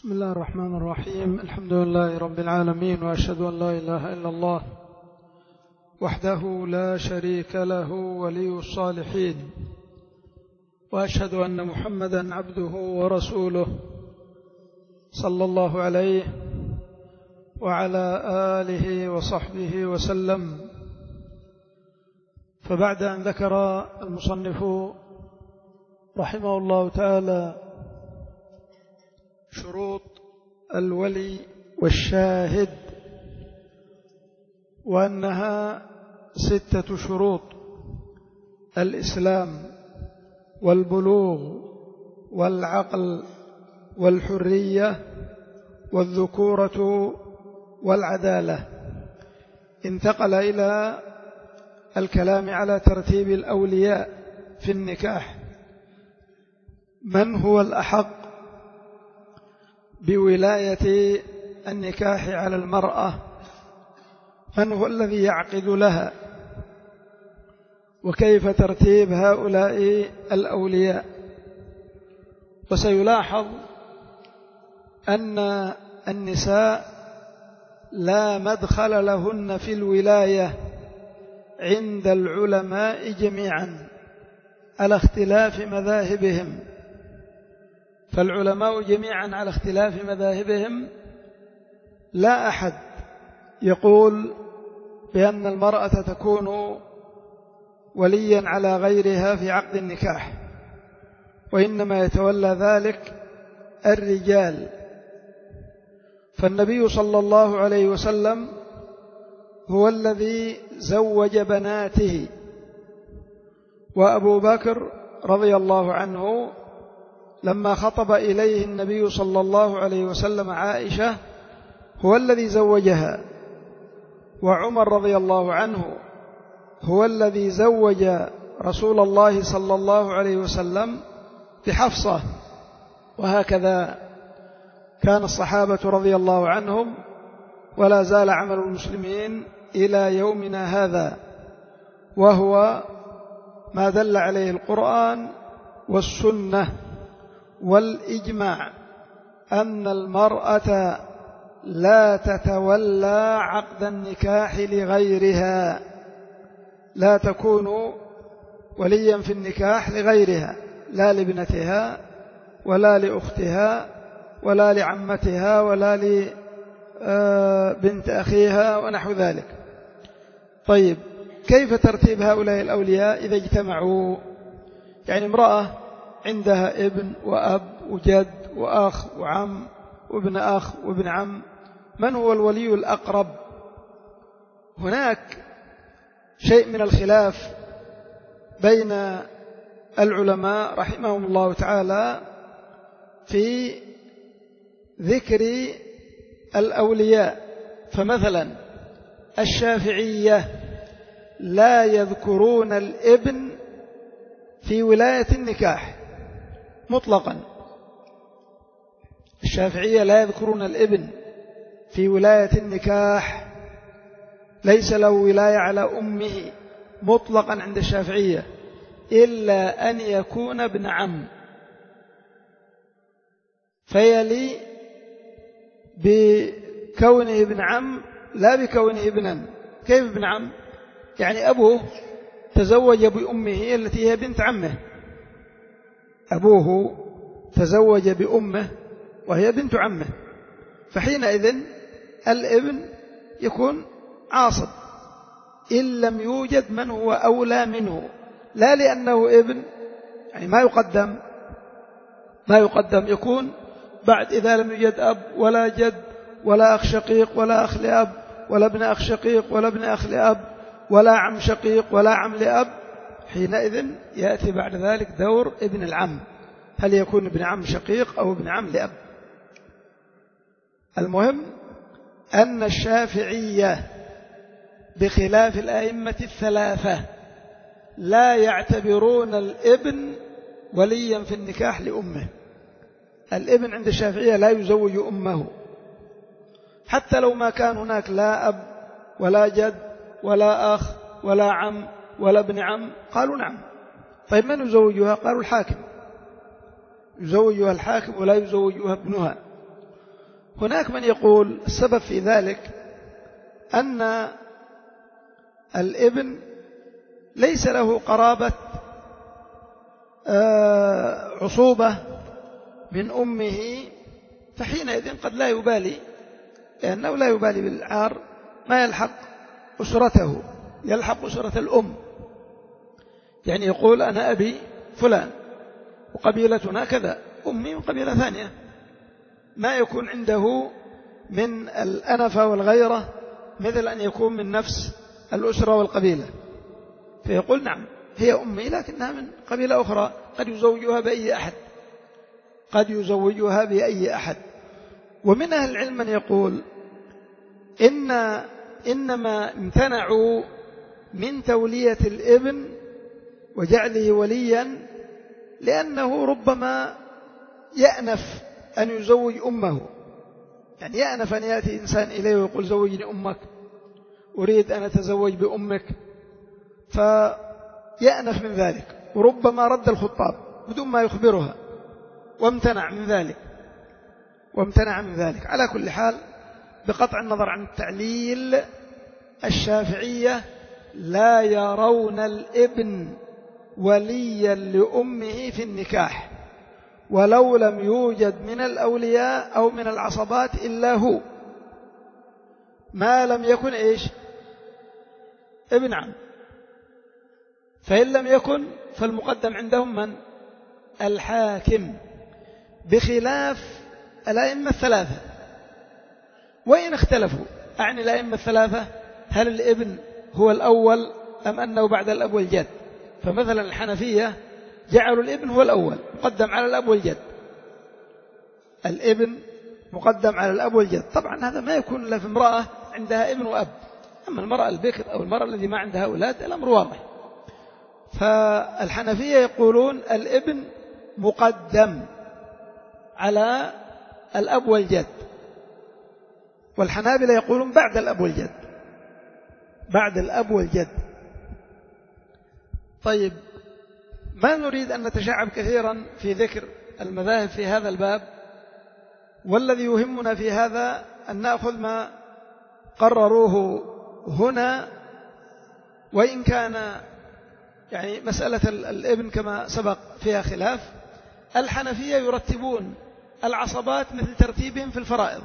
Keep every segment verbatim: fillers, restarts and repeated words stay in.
بسم الله الرحمن الرحيم. الحمد لله رب العالمين، وأشهد أن لا إله إلا الله وحده لا شريك له ولي الصالحين، وأشهد أن محمدا عبده ورسوله صلى الله عليه وعلى آله وصحبه وسلم. فبعد أن ذكر المصنف رحمه الله تعالى شروط الولي والشاهد، وأنها ستة شروط: الإسلام والبلوغ والعقل والحرية والذكورة والعدالة. انتقل إلى الكلام على ترتيب الأولياء في النكاح. من هو الأحق بولاية النكاح على المرأة؟ من هو الذي يعقد لها؟ وكيف ترتيب هؤلاء الأولياء؟ وسيلاحظ أن النساء لا مدخل لهن في الولاية عند العلماء جميعا على اختلاف مذاهبهم. فالعلماء جميعا على اختلاف مذاهبهم لا أحد يقول بأن المرأة تكون وليا على غيرها في عقد النكاح، وإنما يتولى ذلك الرجال. فالنبي صلى الله عليه وسلم هو الذي زوج بناته، وأبو بكر رضي الله عنه لما خطب إليه النبي صلى الله عليه وسلم عائشة هو الذي زوجها، وعمر رضي الله عنه هو الذي زوج رسول الله صلى الله عليه وسلم بحفصة. وهكذا كان الصحابة رضي الله عنهم، ولا زال عمل المسلمين إلى يومنا هذا، وهو ما دل عليه القرآن والسنة والإجماع، أن المرأة لا تتولى عقد النكاح لغيرها، لا تكون وليا في النكاح لغيرها، لا لابنتها ولا لأختها ولا لعمتها ولا لبنت أخيها ونحو ذلك. طيب، كيف ترتيب هؤلاء الأولياء إذا اجتمعوا؟ يعني امرأة عندها ابن وأب وجد وأخ وعم وابن أخ وابن عم، من هو الولي الأقرب؟ هناك شيء من الخلاف بين العلماء رحمهم الله تعالى في ذكر الأولياء. فمثلا الشافعية لا يذكرون الابن في ولاية النكاح مطلقا. الشافعية لا يذكرون الابن في ولاية النكاح، ليس له ولاية على أمه مطلقا عند الشافعية إلا أن يكون ابن عم، فيلي بكونه ابن عم لا بكونه ابنا. كيف ابن عم؟ يعني أبوه تزوج بأمه التي هي بنت عمه، أبوه تزوج بأمه وهي بنت عمه، فحينئذ الابن يكون عاصب إن لم يوجد من هو أولى منه، لا لأنه ابن يعني ما يقدم ما يقدم يكون بعد إذا لم يوجد أب ولا جد ولا أخ شقيق ولا أخ لأب ولا ابن أخ شقيق ولا ابن أخ لأب ولا عم شقيق ولا عم لأب، حينئذ يأتي بعد ذلك دور ابن العم، هل يكون ابن عم شقيق أو ابن عم لأب. المهم أن الشافعية بخلاف الأئمة الثلاثة لا يعتبرون الابن وليا في النكاح لأمه. الابن عند الشافعية لا يزوج أمه، حتى لو ما كان هناك لا أب ولا جد ولا أخ ولا عم ولا ابن عم. قالوا نعم. طيب من يزوجها؟ قالوا الحاكم، يزوجها الحاكم ولا يزوجها ابنها. هناك من يقول السبب في ذلك أن الابن ليس له قرابة عصوبة من أمه، فحينئذ قد لا يبالي، لأنه لا يبالي بالعار، ما يلحق أسرته، يلحق أسرة الأم. يعني يقول أنا أبي فلان وقبيلتنا كذا، أمي من قبيلة ثانية، ما يكون عنده من الأنفة والغيرة مثل أن يكون من نفس الأسرة والقبيلة، فيقول نعم هي أمي لكنها من قبيلة أخرى، قد يزوجها بأي أحد، قد يزوجها بأي أحد. ومن أهل العلم من يقول إن إنما امتنعوا من تولية الابن وجعله وليا لأنه ربما يأنف أن يزوج أمه، يعني يأنف أن يأتي إنسان إليه ويقول زوجني أمك، أريد أن أتزوج بأمك، فيأنف من ذلك، وربما رد الخطاب بدون ما يخبرها، وامتنع من ذلك وامتنع من ذلك. على كل حال بقطع النظر عن التعليل، الشافعية لا يرون الابن وليا لأمه في النكاح ولو لم يوجد من الأولياء أو من العصبات إلا هو، ما لم يكن إيش ابن عم. فإن لم يكن فالمقدم عندهم من؟ الحاكم، بخلاف الأئمة الثلاثة. وإن اختلفوا، أعني الأئمة الثلاثة هل الابن هو الأول أم أنه بعد الأب والجد؟ فمثلا الحنفية جعلوا الابن هو الأول مقدم على الأب والجد، الابن مقدم على الأب والجد. طبعا هذا ما يكون إلا في امرأة عندها ابن وأب، أما المرأة البكر أو المرأة التي ما عندها أولاد الأمر واضح. فالحنفية يقولون الابن مقدم على الأب والجد، والحنابلة يقولون بعد الأب والجد، بعد الأب والجد. طيب، ما نريد أن نتشعب كثيرا في ذكر المذاهب في هذا الباب، والذي يهمنا في هذا أن نأخذ ما قرروه هنا، وإن كان يعني مسألة الابن كما سبق فيها خلاف. الحنفية يرتبون العصبات مثل ترتيبهم في الفرائض،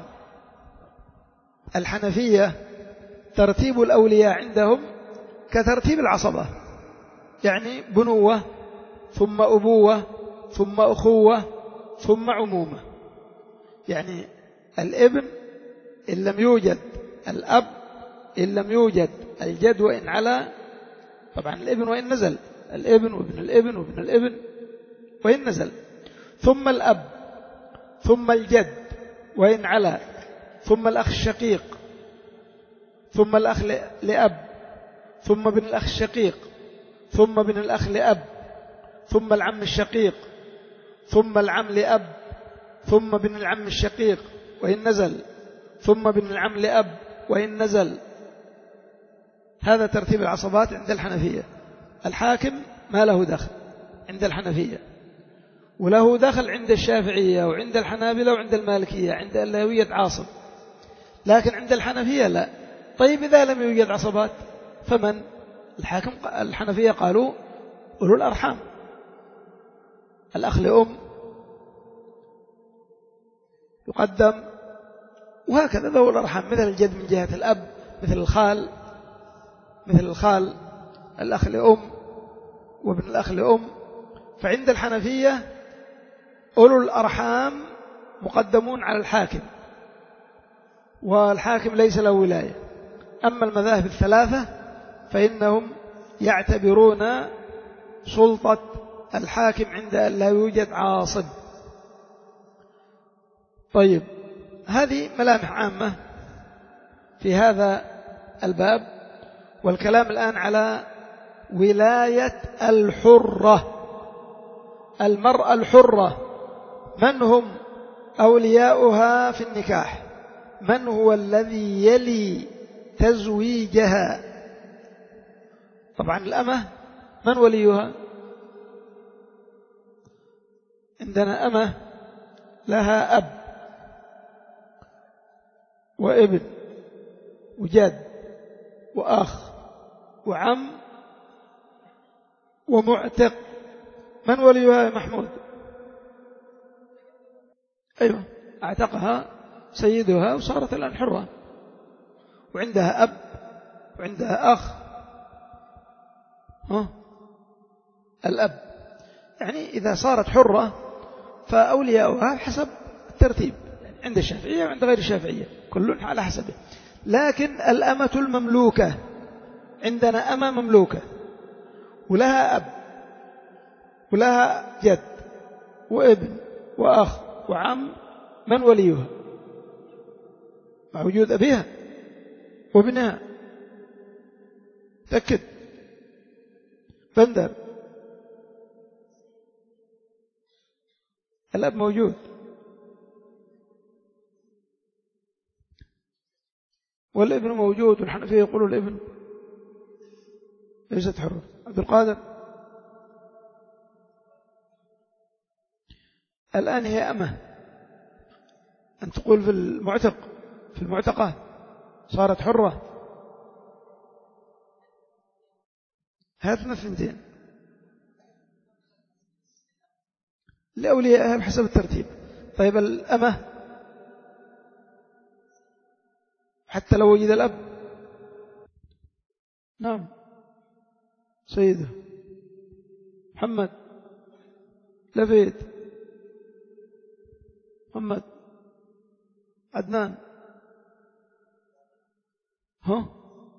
الحنفية ترتيب الأولياء عندهم كترتيب العصبة، يعني بنوة ثم أبوة ثم أخوة ثم عمومة. يعني الابن إن لم يوجد الأب، إن لم يوجد الجد وإن علا، طبعا الابن وإن نزل، الابن وابن الابن وابن الابن وإن نزل، ثم الأب ثم الجد وإن علا، ثم الأخ الشقيق، ثم الأخ لأب، ثم ابن الأخ الشقيق، ثم ابن الأخ لأب، ثم العم الشقيق، ثم العم لأب، ثم ابن العم الشقيق وإن نزل، ثم ابن العم لأب وإن نزل. هذا ترتيب العصبات عند الحنفية. الحاكم ما له دخل عند الحنفية، وله دخل عند الشافعية وعند الحنابلة وعند المالكية، عند اللهوية عاصب، لكن عند الحنفية لا. طيب إذا لم يوجد عصبات فمن؟ الحاكم. الحنفية قالوا أولو الأرحام، الأخ لأم يقدم، وهكذا ذو الأرحام مثل الجد من جهة الأب، مثل الخال، مثل الخال الأخ لأم وابن الأخ لأم. فعند الحنفية أولو الأرحام مقدمون على الحاكم، والحاكم ليس له ولاية. أما المذاهب الثلاثة فإنهم يعتبرون سلطة الحاكم عند أن لا يوجد عاصب. طيب، هذه ملامح عامة في هذا الباب، والكلام الآن على ولاية الحرة، المرأة الحرة، من هم أولياؤها في النكاح؟ من هو الذي يلي تزويجها؟ طبعا الأمة من وليها؟ عندنا أمة لها أب وابن وجد وأخ وعم ومعتق. من وليها يا محمود؟ أيوة، اعتقها سيدها وصارت الآن حرة، وعندها أب وعندها أخ. ها؟ الأب يعني إذا صارت حرة فأولياؤها حسب الترتيب عند الشافعية وعند غير الشافعية، كل على حسبه. لكن الأمة المملوكة عندنا أمة مملوكة ولها أب ولها جد وابن وأخ وعم، من وليها؟ مع وجود أبيها وابنها. تأكد بندر. الأب موجود والابن موجود، والحنفية يقولوا الابن ليست حرة. عبد القادر الآن هي أمة، أن تقول في المعتق في المعتقة صارت حرة. هاتنا الثنتين لأوليائها بحسب الترتيب. طيب الأمة حتى لو وجد الأب؟ نعم. سيدة محمد لفيت محمد عدنان. ها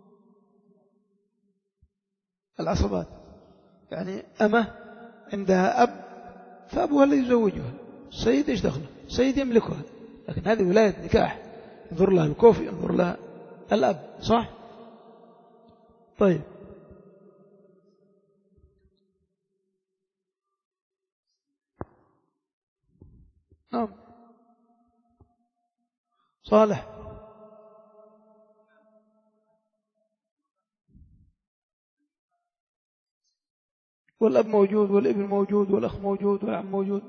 العصبات يعني أمة عندها أب فأبوها اللي يزوجها. السيد إيش دخله؟ السيد يملكها، لكن هذه ولاية نكاح، ينظر لها الكوفي ينظر لها الأب، صح؟ طيب نعم. صالح والأب موجود والابن موجود والأخ موجود والعم موجود،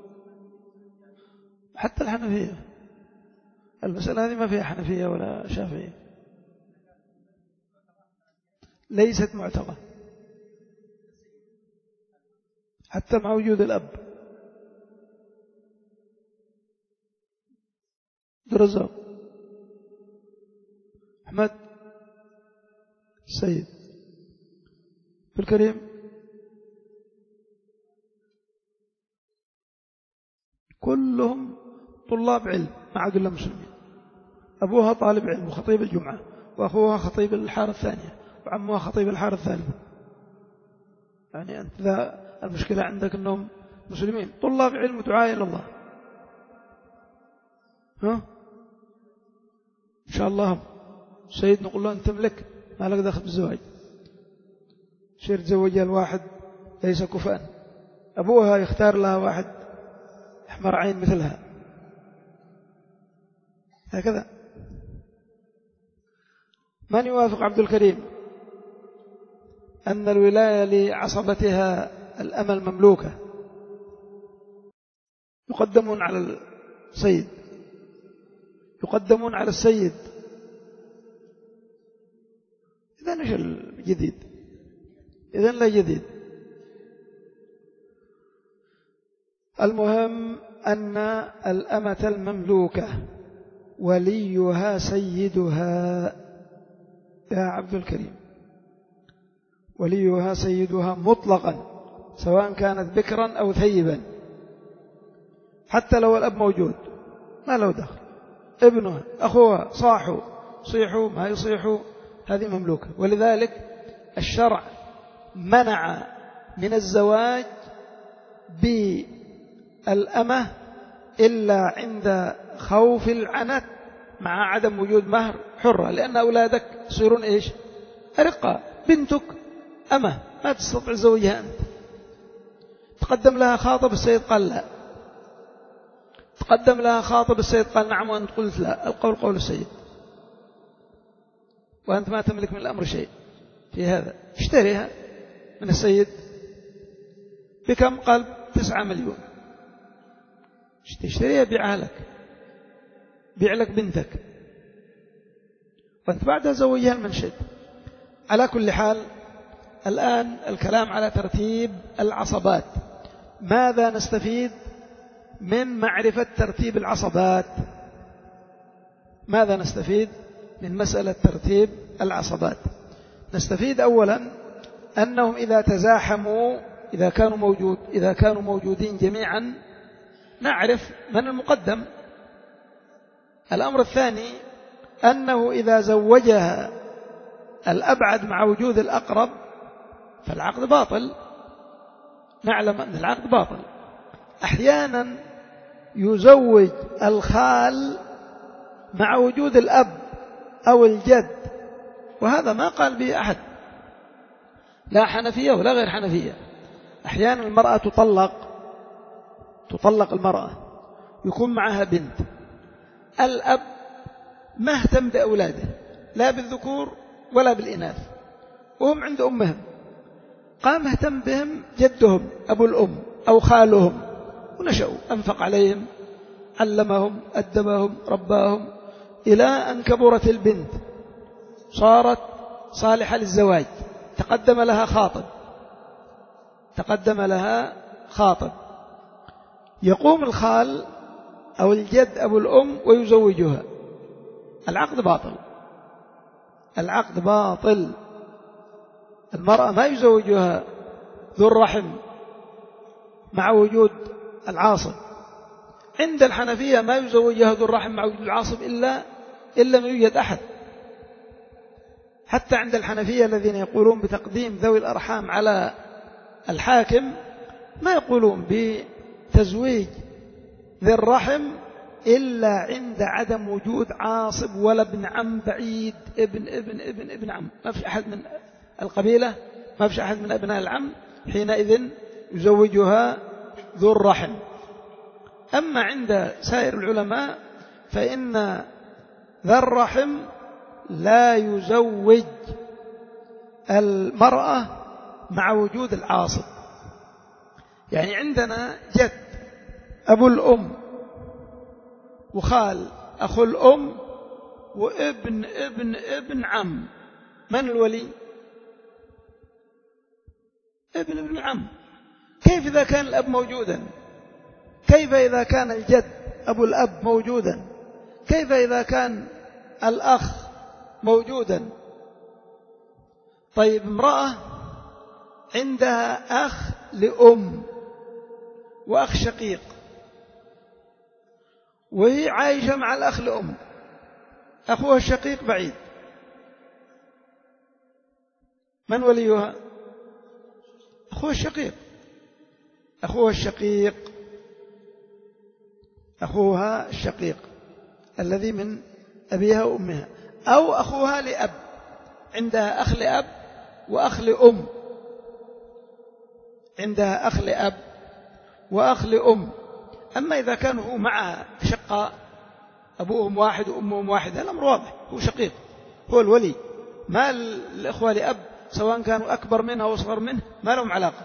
حتى الحنفية. المسألة هذه ما فيها حنفية ولا شافعية، ليست معتقة حتى مع وجود الأب. درزاق أحمد السيد في الكريم كلهم طلاب علم ما عاد إلا مسلمين. أبوها طالب علم وخطيب الجمعة، وأخوها خطيب الحارة الثانية، وعمها خطيب الحارة الثالثة. يعني أنت ذا المشكلة عندك أنهم مسلمين طلاب علم ودعاء إلى الله. ها إن شاء الله سيد نقول له أنت تملك، ما لك دخل بالزواج، شير تزوجها الواحد ليس كفءا، أبوها يختار لها واحد أحمر عين مثلها، هكذا. من يوافق عبد الكريم أن الولاية لعصبتها الأمة المملوكة يقدمون على السيد، يقدمون على السيد؟ إذا نشل جديد، إذا لا جديد. المهم أن الأمة المملوكة وليها سيدها يا عبد الكريم، وليها سيدها مطلقا سواء كانت بكرا أو ثيبا، حتى لو الأب موجود ما له دخل، ابنه أخوه صاحوا صيحوا ما يصيحوا هذه مملوكة. ولذلك الشرع منع من الزواج بالأمة إلا عند خوف العنت مع عدم وجود مهر حرة، لأن أولادك يصيرون إيش؟ أرقة. بنتك أمة ما تستطيع زوجها أنت، تقدم لها خاطب السيد قال لا، تقدم لها خاطب السيد قال نعم وأنت قلت لا، القول قول السيد، وأنت ما تملك من الأمر شيء في هذا. اشتريها من السيد بكم؟ قال تسعة مليون. اشتريها بيعها لك، بيع لك بنتك وبعدها زوجها المنشد. على كل حال الآن الكلام على ترتيب العصبات. ماذا نستفيد من معرفة ترتيب العصبات؟ ماذا نستفيد من مسألة ترتيب العصبات؟ نستفيد أولا أنهم إذا تزاحموا إذا كانوا موجود إذا كانوا موجودين جميعا نعرف من المقدم. الأمر الثاني أنه إذا زوجها الأبعد مع وجود الأقرب فالعقد باطل. نعلم أن العقد باطل. أحيانا يزوج الخال مع وجود الأب أو الجد، وهذا ما قال به أحد، لا حنفية ولا غير حنفية. أحيانا المرأة تطلق تطلق المرأة يكون معها بنت، الأب ما اهتم بأولاده لا بالذكور ولا بالإناث وهم عند أمهم، قام اهتم بهم جدهم أبو الأم أو خالهم ونشأوا، أنفق عليهم، علمهم، أدبهم، رباهم، إلى أن كبرت البنت صارت صالحة للزواج، تقدم لها خاطب تقدم لها خاطب يقوم الخال أو الجد أبو الأم ويزوجها. العقد باطل. العقد باطل. المرأة ما يزوجها ذو الرحم مع وجود العاصب. عند الحنفية ما يزوجها ذو الرحم مع وجود العاصب إلا إلا لم يوجد أحد. حتى عند الحنفية الذين يقولون بتقديم ذوي الأرحام على الحاكم ما يقولون بتزويج ذي الرحم إلا عند عدم وجود عاصب ولا ابن عم بعيد، ابن ابن ابن ابن عم، ما في أحد من القبيلة، ما في أحد من أبناء العم، حينئذ يزوجها ذو الرحم. أما عند سائر العلماء فإن ذا الرحم لا يزوج المرأة مع وجود العاصب. يعني عندنا جد أبو الأم وخال أخو الأم وابن ابن ابن عم، من الولي؟ ابن ابن عم. كيف إذا كان الأب موجودا؟ كيف إذا كان الجد أبو الأب موجودا؟ كيف إذا كان الأخ موجودا؟ طيب امرأة عندها أخ لأم وأخ شقيق وهي عايشة مع الأخ لأم، أخوها الشقيق بعيد، من وليها؟ أخوها الشقيق. أخوها الشقيق أخوها الشقيق الذي من أبيها وأمها، أو أخوها لأب، عندها أخ لأب وأخ لأم، عندها أخ لأب وأخ لأم. أما إذا كانوا معها شقاء أبوهم واحد وأمهم واحدة الأمر واضح، هو شقيق، هو الولي، ما الإخوة لأب سواء كانوا أكبر منها أو أصغر منه ما لهم علاقة.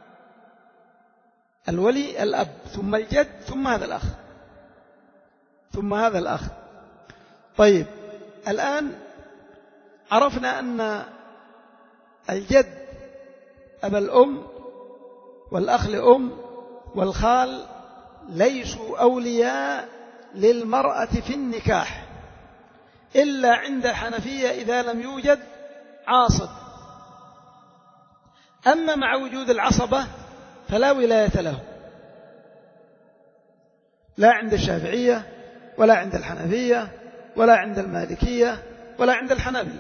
الولي الأب ثم الجد ثم هذا الأخ ثم هذا الأخ. طيب الآن عرفنا أن الجد أبا الأم والأخ لأم والخال ليسوا أولياء للمرأة في النكاح إلا عند الحنفية إذا لم يوجد عاصب. أما مع وجود العصبة فلا ولاية له، لا عند الشافعية ولا عند الحنفية ولا عند المالكية ولا عند الحنابلة.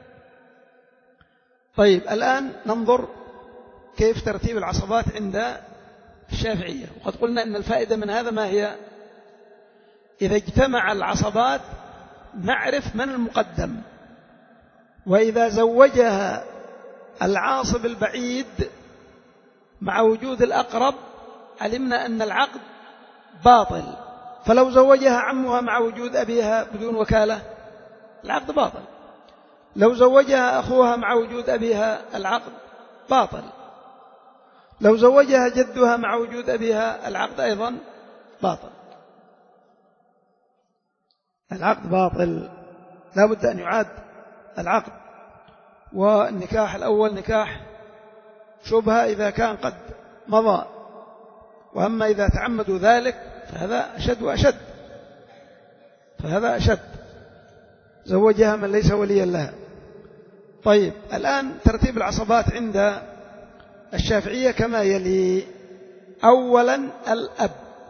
طيب الآن ننظر كيف ترتيب العصبات عند الشافعية. وقد قلنا أن الفائدة من هذا ما هي؟ إذا اجتمع العصبات نعرف من المقدم، وإذا زوجها العاصب البعيد مع وجود الأقرب علمنا أن العقد باطل. فلو زوجها عمها مع وجود أبيها بدون وكالة العقد باطل، لو زوجها أخوها مع وجود أبيها العقد باطل، لو زوجها جدها مع وجود أبيها العقد أيضا باطل. العقد باطل، لا بد أن يعاد العقد. والنكاح الأول نكاح شبهة إذا كان قد مضى، وأما إذا تعمدوا ذلك فهذا أشد وأشد، فهذا أشد. زوجها من ليس وليا لها. طيب الآن ترتيب العصبات عند الشافعية كما يلي: أولا الأب،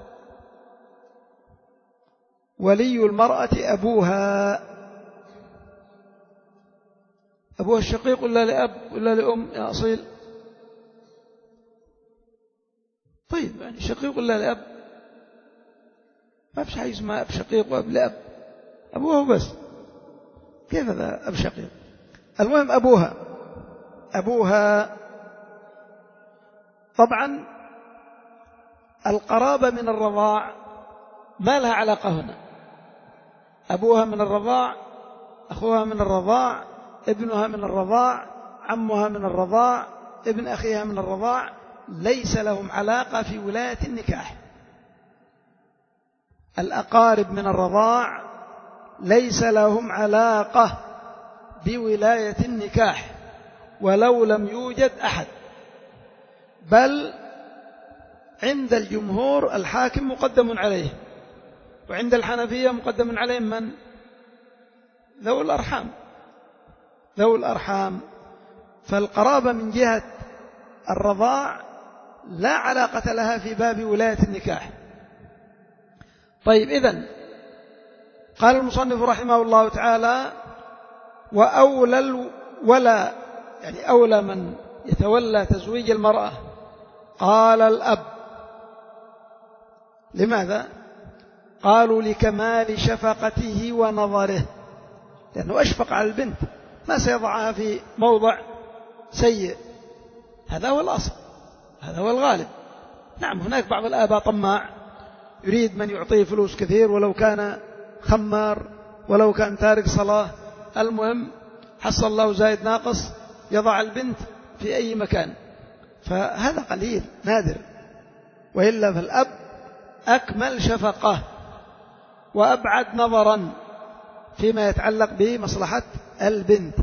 ولي المرأة أبوها. أبوها الشقيق ولا لأب ولا لأم يا أصيل؟ طيب يعني شقيق ولا لأب؟ ما فيش حاجة اسمها أب شقيق وأب لأب، أبوها بس. كيف هذا أب شقيق؟ المهم أبوها، أبوها طبعا القرابة من الرضاع ما لها علاقة هنا. أبوها من الرضاع، أخوها من الرضاع، ابنها من الرضاع، عمها من الرضاع، ابن أخيها من الرضاع، ليس لهم علاقة في ولاية النكاح. الأقارب من الرضاع ليس لهم علاقة بولاية النكاح ولو لم يوجد أحد، بل عند الجمهور الحاكم مقدم عليه، وعند الحنفية مقدم عليهم من؟ ذو الأرحام، ذو الأرحام. فالقرابة من جهة الرضاع لا علاقة لها في باب ولاية النكاح. طيب إذن قال المصنف رحمه الله تعالى: وأولى الولا، يعني أولى من يتولى تزويج المرأة، قال الأب. لماذا؟ قالوا: لكمال شفقته ونظره، لأنه أشفق على البنت، ما سيضعها في موضع سيء. هذا هو الأصل، هذا هو الغالب. نعم هناك بعض الآباء طماع يريد من يعطيه فلوس كثير ولو كان خمار ولو كان تارك صلاة، المهم حصل الله زايد ناقص يضع البنت في أي مكان، فهذا قليل نادر. وإلا فالأب أكمل شفقة وأبعد نظرا فيما يتعلق بمصلحة البنت،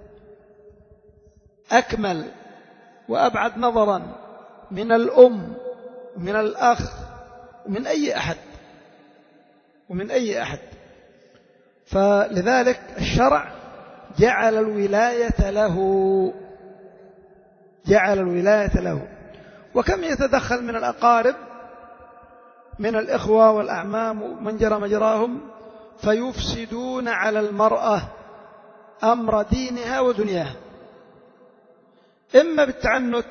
أكمل وأبعد نظرا من الأم ومن الأخ ومن أي أحد ومن أي أحد. فلذلك الشرع جعل الولاية له، جعل الولاية له. وكم يتدخل من الأقارب من الإخوة والأعمام ومن جرى مجراهم فيفسدون على المرأة أمر دينها ودنياها، إما بالتعنت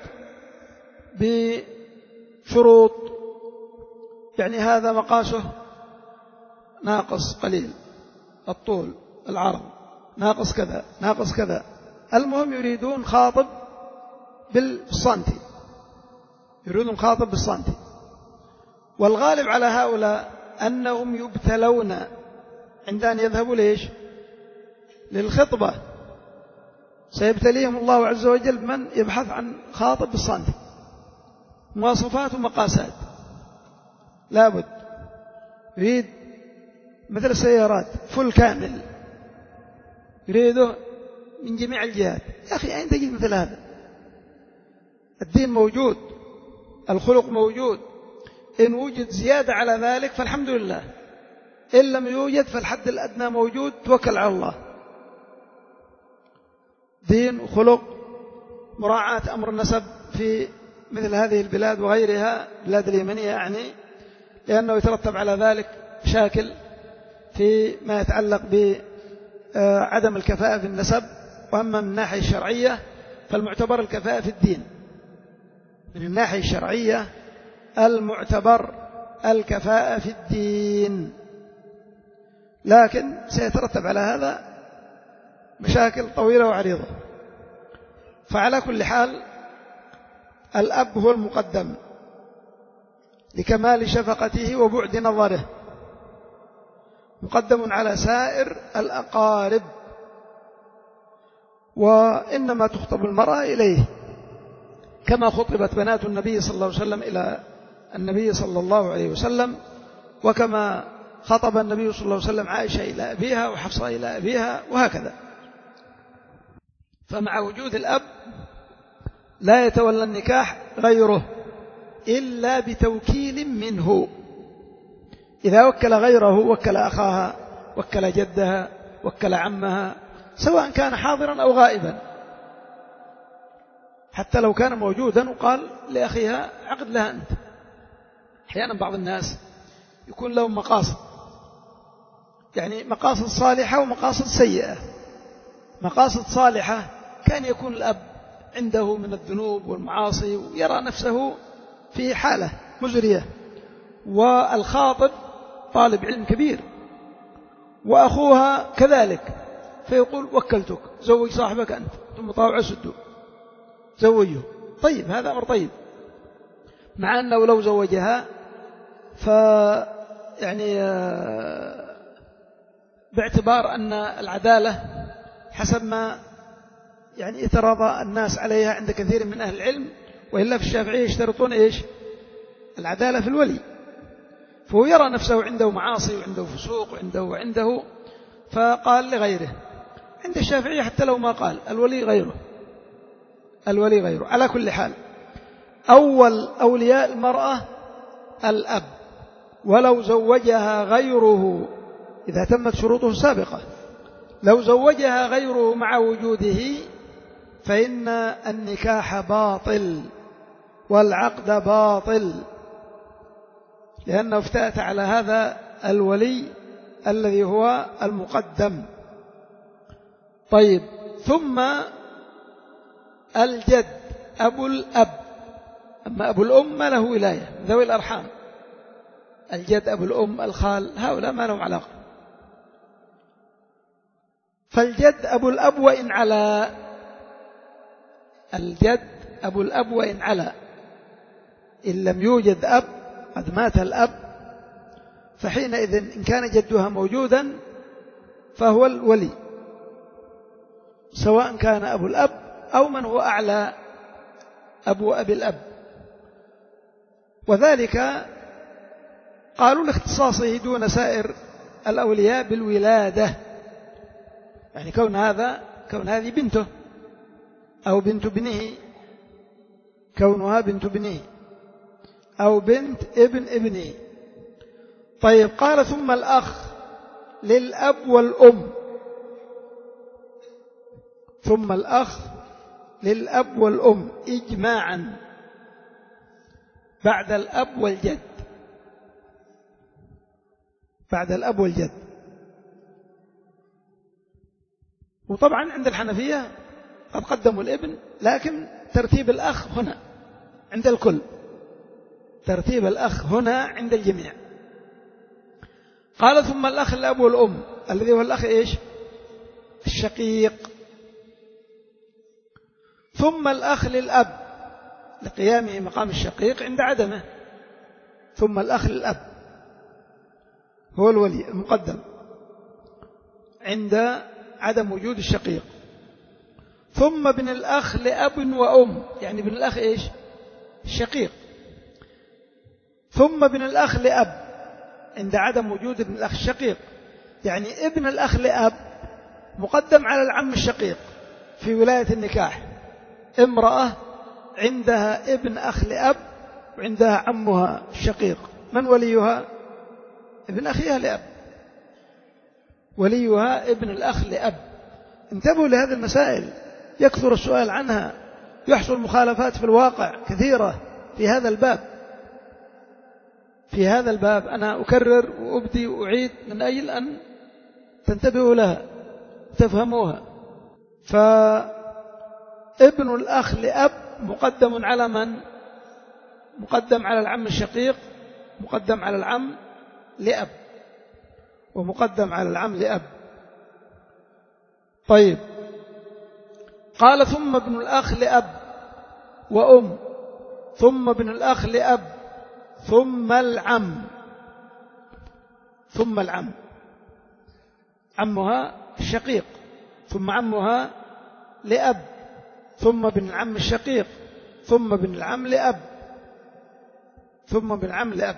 بشروط، يعني هذا مقاسه ناقص قليل، الطول العرض ناقص كذا ناقص كذا، المهم يريدون خاطب بالسنتي، يريدون خاطب بالسنتي. والغالب على هؤلاء أنهم يبتلون عند أن يذهبوا ليش؟ للخطبة، سيبتليهم الله عز وجل بمن يبحث عن خاطب بالسنتي، مواصفات ومقاسات لابد، يريد مثل السيارات فل كامل، يريده من جميع الجهات. يا أخي أين تجد مثل هذا؟ الدين موجود، الخلق موجود، إن وجد زيادة على ذلك فالحمد لله، إن لم يوجد فالحد الأدنى موجود، توكل على الله. دين وخلق، مراعاة أمر النسب في مثل هذه البلاد وغيرها، بلاد اليمنية يعني، لأنه يترتب على ذلك مشاكل في ما يتعلق بعدم الكفاءة في النسب. وأما من الناحية الشرعية فالمعتبر الكفاءة في الدين، من الناحية الشرعية المعتبر الكفاءة في الدين، لكن سيترتب على هذا مشاكل طويلة وعريضة. فعلى كل حال الأب هو المقدم لكمال شفقته وبعد نظره، مقدم على سائر الأقارب، وإنما تخطب المرأة إليه كما خطبت بنات النبي صلى الله عليه وسلم إلى النبي صلى الله عليه وسلم، وكما خطب النبي صلى الله عليه وسلم عائشة إلى أبيها وحفصة إلى أبيها، وهكذا. فمع وجود الأب لا يتولى النكاح غيره إلا بتوكيل منه. إذا وكل غيره وكل أخاها، وكل جدها، وكل عمها، سواء كان حاضرا أو غائبا، حتى لو كان موجودا وقال لأخيها عقد لها أنت. أحيانا بعض الناس يكون لهم مقاصد، يعني مقاصد صالحة ومقاصد سيئة. مقاصد صالحة كان يكون الأب عنده من الذنوب والمعاصي ويرى نفسه في حالة مزرية، والخاطب طالب علم كبير، وأخوها كذلك، فيقول وكلتك زوج صاحبك أنت، ثم طاوع سده زوجه. طيب، هذا أمر طيب، مع أنه لو زوجها ف يعني باعتبار أن العدالة حسب ما يعني يتراضى الناس عليها عند كثير من أهل العلم، وإلا في الشافعية يشترطون إيش؟ العدالة في الولي. فهو يرى نفسه عنده معاصي وعنده فسوق وعنده وعنده، فقال لغيره. عند الشافعية حتى لو ما قال الولي غيره، الولي غيره. على كل حال، أول أولياء المرأة الأب، ولو زوجها غيره إذا تمت شروطه السابقة. لو زوجها غيره مع وجوده فإن النكاح باطل والعقد باطل، لأنه افتأت على هذا الولي الذي هو المقدم. طيب، ثم الجد أبو الأب، أما أبو الأم ما له ولاية، ذوي الأرحام. الجد أبو الأم الخال هؤلاء ما لهم علاقة. فالجد أبو الأب وإن علا، الجد أبو الأب وإن علا، إن لم يوجد أب، قد مات الأب، فحينئذ إن كان جدها موجودا فهو الولي، سواء كان أبو الأب أو من هو أعلى أبو أبي الأب. وذلك قالوا لاختصاصه دون سائر الأولياء بالولادة، يعني كون هذا كون هذه بنته أو بنت ابنه، كونها بنت ابنه أو بنت ابن ابنه. طيب، قال ثم الأخ للأب والأم، ثم الأخ للأب والأم إجماعا بعد الأب والجد، بعد الأب والجد. وطبعا عند الحنفية قد قدموا الابن، لكن ترتيب الأخ هنا عند الكل، ترتيب الأخ هنا عند الجميع. قال ثم الأخ للأب والأم الذي هو الأخ إيش؟ الشقيق. ثم الأخ للأب لقيامه مقام الشقيق عند عدمه. ثم الأخ للأب هو الولي المقدم عند عدم وجود الشقيق. ثم ابن الأخ لأب وأم، يعني ابن الأخ إيش؟ الشقيق. ثم ابن الأخ لأب عند عدم وجود ابن الأخ الشقيق، يعني ابن الأخ لأب مقدم على العم الشقيق في ولاية النكاح. امرأة عندها ابن أخ لأب وعندها عمها الشقيق، من وليها؟ ابن أخيها لأب، وليها ابن الأخ لأب. انتبهوا لهذه المسائل، يكثر السؤال عنها، يحصل مخالفات في الواقع كثيرة في هذا الباب. في هذا الباب أنا أكرر وأبدي وأعيد من أجل أن تنتبهوا لها تفهموها. فابن الأخ لأب مقدم على من؟ مقدم على العم الشقيق، مقدم على العم لأب، ومقدم على العم لأب. طيب، قال ثم ابن الأخ لأب وأم، ثم ابن الأخ لأب، ثم العم، ثم العم عمها الشقيق، ثم عمها لأب، ثم ابن العم الشقيق، ثم ابن العم لأب، ثم ابن العم لأب.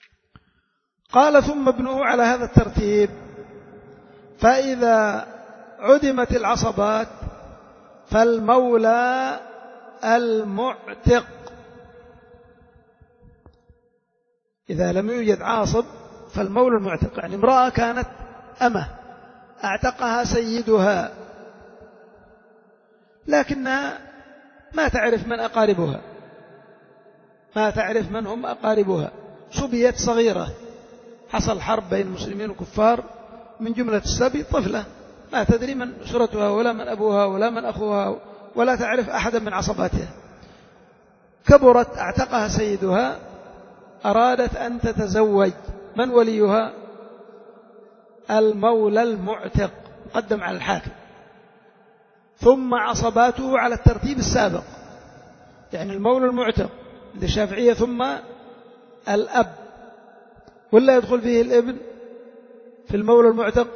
قال ثم ابنه على هذا الترتيب. فإذا عدمت العصبات فالمولى المعتق. إذا لم يوجد عاصب فالمولى المعتق، يعني امرأة كانت أمة اعتقها سيدها لكنها ما تعرف من أقاربها، ما تعرف من هم أقاربها، صبيت صغيرة، حصل حرب بين المسلمين والكفار، من جملة السبي طفلة ما تدري من أسرتها ولا من أبوها ولا من أخوها ولا تعرف أحدا من عصباتها، كبرت اعتقها سيدها، أرادت أن تتزوج، من وليها؟ المولى المعتق مقدم على الحاكم، ثم عصباته على الترتيب السابق، يعني المولى المعتق عند الشافعية ثم الأب، ولا يدخل فيه الابن في المولى المعتق؟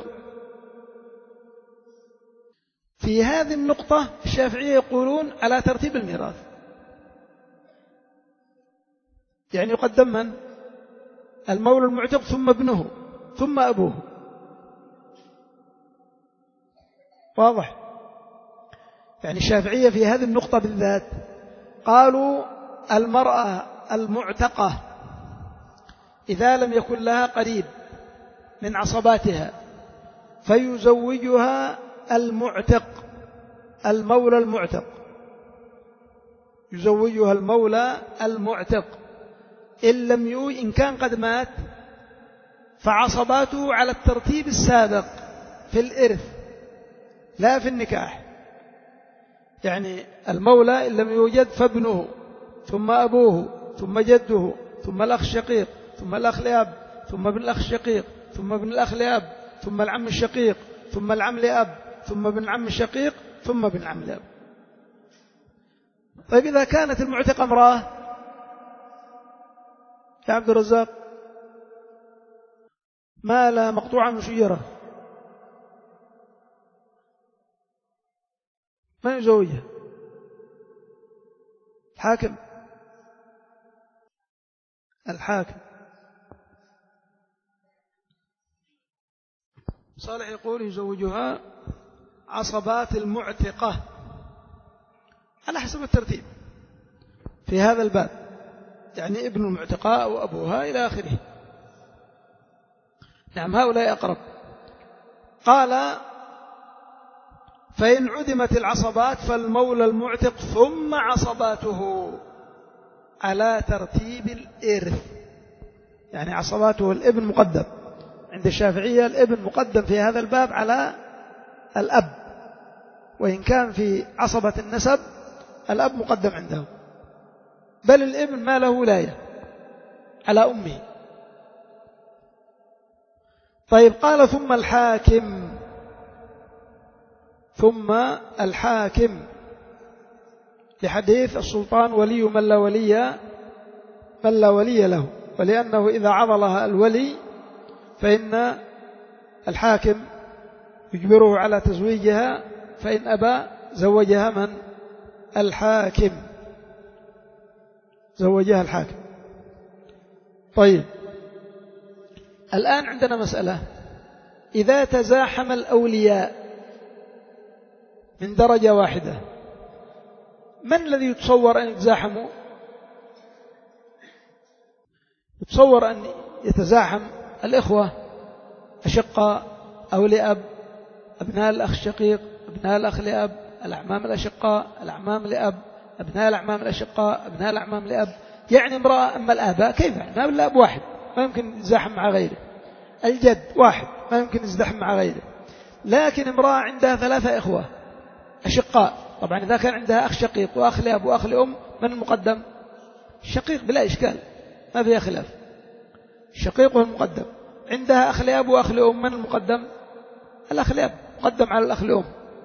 في هذه النقطة الشافعية يقولون على ترتيب الميراث، يعني يقدم من؟ المولى المعتق ثم ابنه ثم أبوه. واضح؟ يعني الشافعية في هذه النقطة بالذات قالوا المرأة المعتقة إذا لم يكن لها قريب من عصباتها فيزوجها المعتق، المولى المعتق، يزوجها المولى المعتق، إن لم يو إن كان قد مات فعصباته على الترتيب السابق في الإرث لا في النكاح، يعني المولى إن لم يوجد فابنه ثم أبوه ثم جده ثم الأخ الشقيق ثم الأخ لأب ثم ابن الأخ الشقيق ثم ابن الأخ لأب ثم العم الشقيق ثم العم لأب ثم ابن العم الشقيق ثم ابن العم لأب. طيب إذا كانت المعتقة امرأة يا عبد الرزاق ما لا مقطوعة من شجرة، من يزوجها؟ الحاكم، الحاكم. صالح يقول يزوجها عصبات المعتقة على حسب الترتيب في هذا الباب، يعني ابن المعتقة أو أبوها إلى آخره. نعم هؤلاء أقرب. قال فإن عدمت العصبات فالمولى المعتق ثم عصباته على ترتيب الإرث، يعني عصباته الابن مقدم عند الشافعية، الابن مقدم في هذا الباب على الأب، وإن كان في عصبة النسب الأب مقدم عنده، بل الابن ما له ولاية على أمه. طيب قال ثم الحاكم، ثم الحاكم لحديث السلطان ولي من لا ولي من لا ولي له، ولأنه إذا عضلها الولي فإن الحاكم يجبره على تزويجها، فإن أبى زوجها من؟ الحاكم، زوجها الحاكم. طيب الآن عندنا مسألة، إذا تزاحم الأولياء من درجة واحدة من الذي يتصور أن يتزاحموا؟ يتصور أن يتزاحم الإخوة أشقاء أو لأب، أبناء الأخ الشقيق، أبناء الأخ لأب، الأعمام الأشقاء، الأعمام لأب، أبناء الأعمام الأشقاء، أبناء الأعمام لأب، يعني امرأة أما الآباء كيف؟ ما بالأب واحد ما يمكن يتزاحم مع غيره، الجد واحد ما يمكن يزدحم مع غيره، لكن امرأة عندها ثلاثة إخوة أشقاء، طبعا إذا كان عندها أخ شقيق وأخ لأب وأخ لأم من المقدم؟ الشقيق بلا إشكال ما فيها خلاف، الشقيق هو المقدم. عندها أخ لأب وأخ لأم من المقدم؟ الأخ لأب مقدم على الأخ لأم.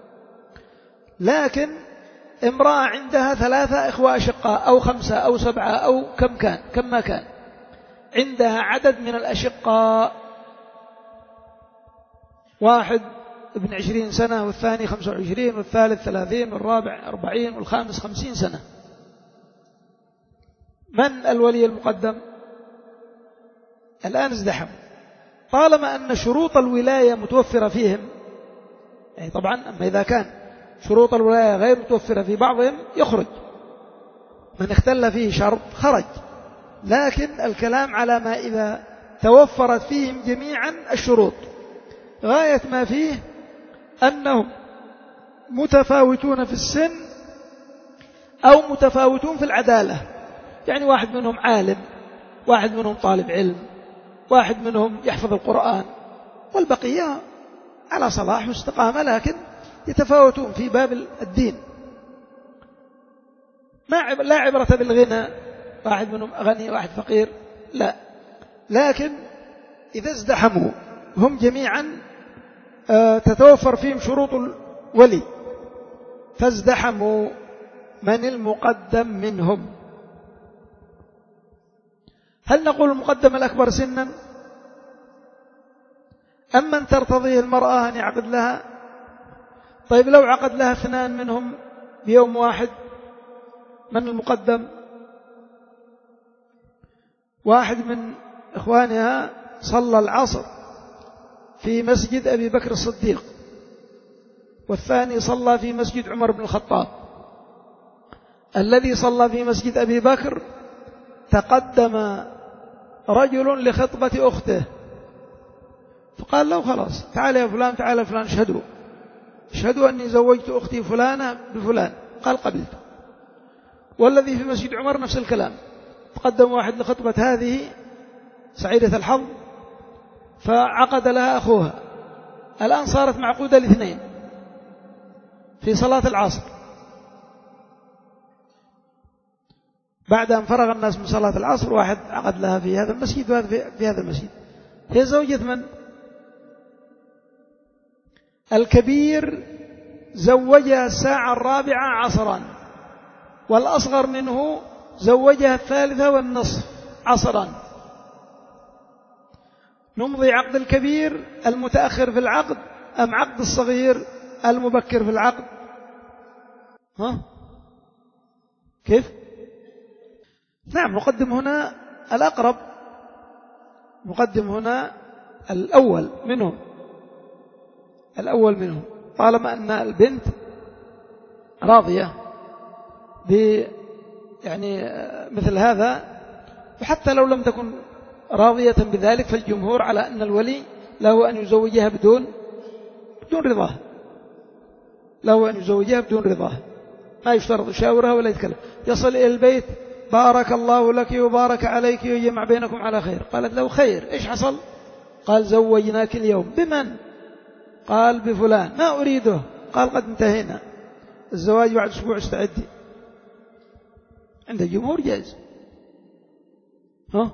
لكن امرأة عندها ثلاثة إخوة أشقاء أو خمسة أو سبعة أو كم كان كم ما كان، عندها عدد من الأشقاء، واحد ابن عشرين سنة والثاني خمسة وعشرين والثالث ثلاثين والرابع أربعين والخامس خمسين سنة، من الولي المقدم؟ الآن ازدحم، طالما أن شروط الولاية متوفرة فيهم يعني طبعا أما إذا كان شروط الولاية غير متوفرة في بعضهم يخرج، من اختل فيه شرط خرج. لكن الكلام على ما إذا توفرت فيهم جميعا الشروط، غاية ما فيه أنهم متفاوتون في السن أو متفاوتون في العدالة، يعني واحد منهم عالم، واحد منهم طالب علم، واحد منهم يحفظ القرآن، والبقية على صلاح واستقامة، لكن يتفاوتون في باب الدين. ما لا عبرة بالغنى، واحد منهم غني واحد فقير، لا. لكن إذا ازدحموا هم جميعا تتوفر فيهم شروط الولي فازدحموا، من المقدم منهم؟ هل نقول المقدم الأكبر سنا أم من ترتضيه المرأة أن يعقد لها؟ طيب لو عقد لها اثنان منهم بيوم واحد، من المقدم؟ واحد من إخوانها صلى العصر في مسجد أبي بكر الصديق، والثاني صلى في مسجد عمر بن الخطاب. الذي صلى في مسجد أبي بكر تقدم رجل لخطبة أخته، فقال له خلاص تعال يا فلان، تعال يا فلان، اشهدوا اشهدوا أني زوجت أختي فلانة بفلان. قال قبلت. والذي في مسجد عمر نفس الكلام، تقدم واحد لخطبة هذه سعيدة الحظ فعقد لها أخوها، الآن صارت معقودة الاثنين في صلاة العصر. بعد أن فرغ الناس من صلاة العصر، واحد عقد لها في هذا المسجد وهذا في هذا المسجد. هي زوجة من؟ الكبير زوجها الساعة الرابعة عصرا، والأصغر منه زوجها الثالثة والنصف عصرا. نمضي عقد الكبير المتأخر في العقد أم عقد الصغير المبكر في العقد؟ ها كيف؟ نعم، نقدم هنا الأقرب، نقدم هنا الأول منهم، الأول منهم طالما أن البنت راضية ب يعني مثل هذا. وحتى لو لم تكن راضية بذلك فالجمهور على أن الولي له أن يزوجها بدون بدون رضاه، له أن يزوجها بدون رضاه، ما يشترط يشاورها ولا يتكلم. يصل إلى البيت بارك الله لك وبارك عليك ويجمع بينكم على خير. قالت له خير، إيش حصل؟ قال زوجناك اليوم. بمن؟ قال بفلان. ما أريده. قال قد انتهينا، الزواج بعد أسبوع استعدي. عند الجمهور جائز. ها؟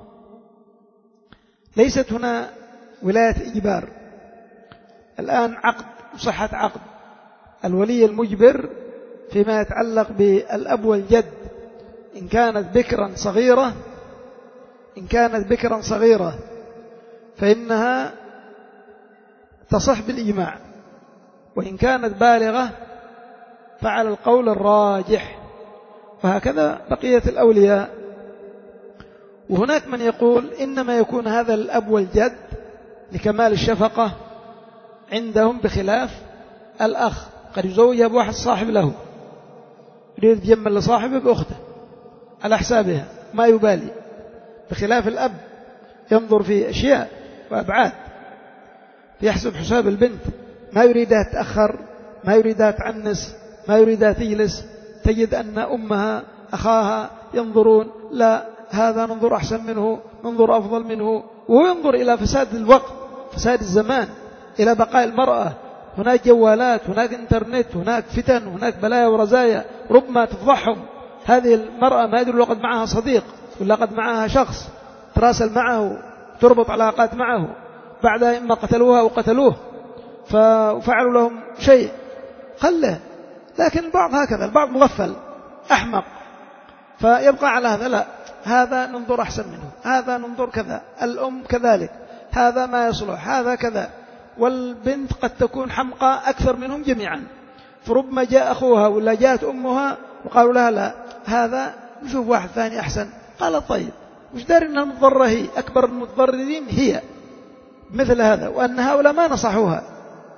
ليست هنا ولاية إجبار. الآن عقد وصحة عقد الولي المجبر فيما يتعلق بالأب والجد، إن كانت بكرا صغيرة إن كانت بكرا صغيرة فإنها تصح بالإجماع، وإن كانت بالغة فعلى القول الراجح، وهكذا بقية الأولياء. وهناك من يقول إنما يكون هذا الأب والجد لكمال الشفقة عندهم، بخلاف الأخ قد يزوجها بواحد صاحب له، يريد يجمل لصاحبه بأخته على حسابها ما يبالي، بخلاف الأب ينظر في أشياء وأبعاد، يحسب حساب البنت، ما يريدها تأخر، ما يريدها تعنس، ما يريدها تجلس. تجد أن أمها أخاها ينظرون لا هذا ننظر أحسن منه، ننظر أفضل منه، وهو ينظر إلى فساد الوقت، فساد الزمان، إلى بقاء المرأة. هناك جوالات، هناك انترنت، هناك فتن، هناك بلايا ورزايا ربما تفضحهم. هذه المرأة ما يدري لقد معها صديق ولا قد معها شخص تراسل معه، تربط علاقات معه، بعدها إما قتلوها أو قتلوه ففعلوا لهم شيء خله. لكن البعض هكذا، البعض مغفل أحمق فيبقى على هذا، لا هذا ننظر أحسن منه، هذا ننظر كذا، الأم كذلك، هذا ما يصلح، هذا كذا. والبنت قد تكون حمقى أكثر منهم جميعا، فربما جاء أخوها ولا جاءت أمها وقالوا لها لا هذا نشوف واحد ثاني أحسن. قال طيب مش دار أنها مضرة، هي أكبر المتضررين هي مثل هذا، وأن هؤلاء ما نصحوها،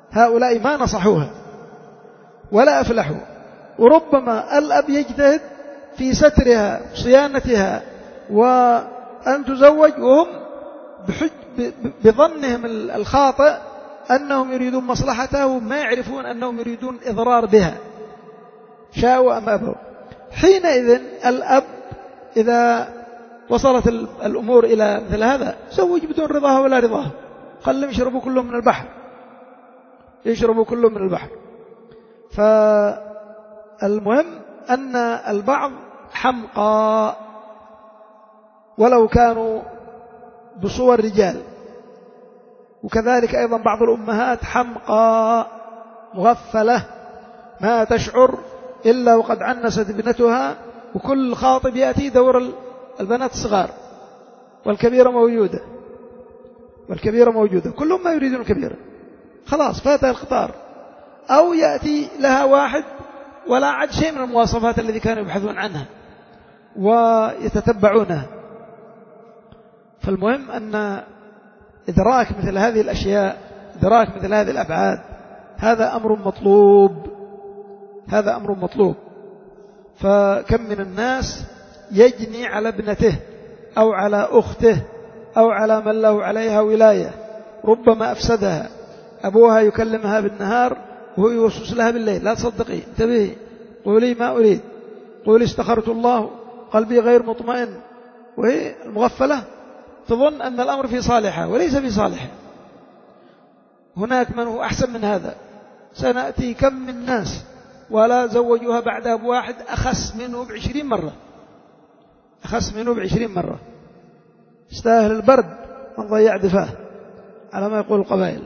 هؤلاء ما نصحوها ولا أفلحوا. وربما الأب يجتهد في سترها صيانتها وأن تزوج وهم بحج بظنهم الخاطئ أنهم يريدون مصلحتها وما يعرفون أنهم يريدون إضرار بها شاءوا أم أبوا. حينئذ الأب إذا وصلت الأمور إلى مثل هذا زوج بدون رضاها ولا رضاها، خلهم يشربوا كلهم من البحر، يشربوا كلهم من البحر. فالمهم أن البعض حمقى ولو كانوا بصور رجال، وكذلك أيضا بعض الأمهات حمقى مغفلة ما تشعر إلا وقد عنست ابنتها، وكل خاطب يأتي دور البنات الصغار والكبيرة موجودة والكبيرة موجودة كلهم ما يريدون الكبيرة، خلاص فاتها القطار. أو يأتي لها واحد ولا عد شيء من المواصفات الذي كانوا يبحثون عنها ويتتبعونها. فالمهم أن إدراك مثل هذه الأشياء، إدراك مثل هذه الأبعاد، هذا أمر مطلوب، هذا أمر مطلوب. فكم من الناس يجني على ابنته أو على أخته أو على من له عليها ولاية، ربما أفسدها. أبوها يكلمها بالنهار وهو يوسوس لها بالليل: لا تصدقي، انتبهي، قولي ما أريد، قولي استخرت الله، قلبي غير مطمئن. وهي المغفلة تظن أن الأمر في صالحها وليس في صالحها. هناك من هو أحسن من هذا. سنأتي كم من ناس ولا زوجوها بعدها بواحد أخس منه بعشرين مرة، أخس منه بعشرين مرة، يستاهل البرد من ضيع دفاه على ما يقول القبائل.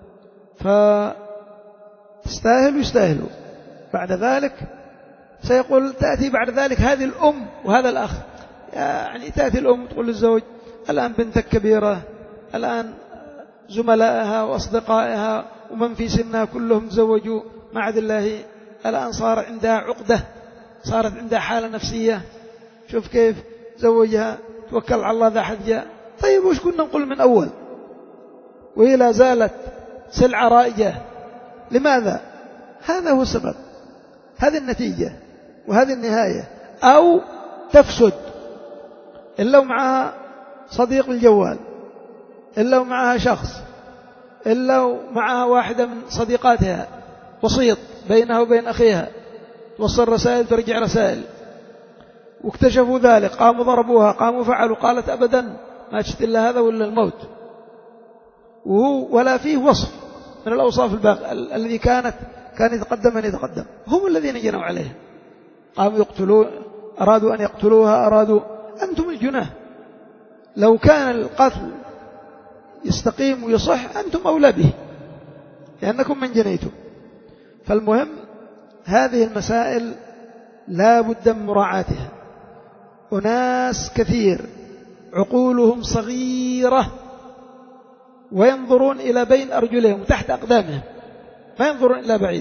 فتستاهل ويستاهلوا. بعد ذلك سيقول تأتي بعد ذلك هذه الأم وهذا الأخ، يعني تأتي الأم تقول للزوج: الآن بنتك كبيرة، الآن زملائها وأصدقائها ومن في سنها كلهم تزوجوا، ما عاد الله، الآن صار عندها عقدة، صارت عندها حالة نفسية، شوف كيف زوجها، توكل على الله ذا حد جاء. طيب وش كنا نقول من أول؟ وهي لا زالت سلعة رائجة. لماذا؟ هذا هو السبب، هذه النتيجة وهذه النهاية. أو تفسد إلا ومعها صديق الجوال، إلا ومعها شخص، إلا ومعها واحدة من صديقاتها وسيط بينها وبين أخيها، توصل رسائل ترجع رسائل، واكتشفوا ذلك، قاموا ضربوها، قاموا فعلوا، قالت أبدا ما تشت إلا هذا ولا الموت. وهو ولا فيه وصف من الأوصاف الباقية الذي كانت كان يتقدم من يتقدم. هم الذين جنوا عليها، قاموا يقتلون، أرادوا أن يقتلوها، أرادوا. أنتم الجناه، لو كان القتل يستقيم ويصح أنتم أولى به لأنكم من جنيتم. فالمهم هذه المسائل لا بد من مراعاتها. أناس كثير عقولهم صغيرة وينظرون إلى بين أرجلهم تحت أقدامهم، ما ينظرون إلى بعيد،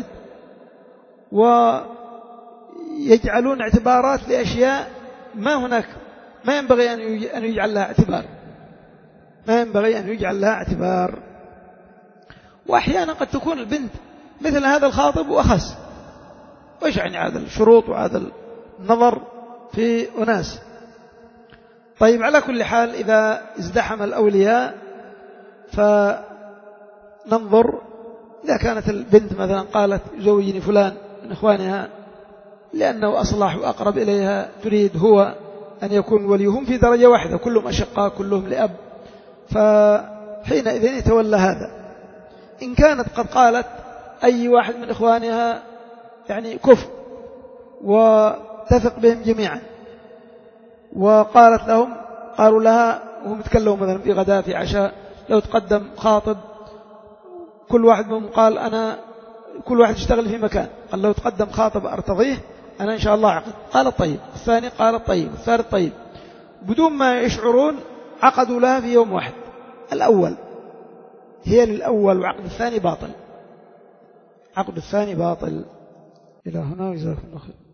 ويجعلون اعتبارات لأشياء ما هناك، ما ينبغي أن يجعل لها اعتبار، ما ينبغي أن يجعل لها اعتبار. وأحيانا قد تكون البنت مثل هذا الخاطب وأخس. وإيش يعني هذا الشروط وهذا النظر في أناس؟ طيب على كل حال إذا ازدحم الأولياء فننظر. إذا كانت البنت مثلا قالت زوجني فلان من إخوانها لأنه أصلح وأقرب إليها، تريد هو أن يكون وليهم في درجة واحدة، كلهم أشقاء كلهم لأب، فحينئذ يتولى هذا. إن كانت قد قالت أي واحد من إخوانها يعني كفر وتثق بهم جميعا، وقالت لهم، قالوا لها وهم يتكلموا مثلا في غداء في عشاء، لو تقدم خاطب كل واحد منهم قال أنا، كل واحد يشتغل في مكان، قال لو تقدم خاطب أرتضيه أنا إن شاء الله عقد، قالت طيب، الثاني قالت طيب، الثالث طيب، بدون ما يشعرون عقدوا لها في يوم واحد. الأول هي للأول وعقد الثاني باطل، عقد الثاني باطل. إلى هنا وجزاكم الله خير.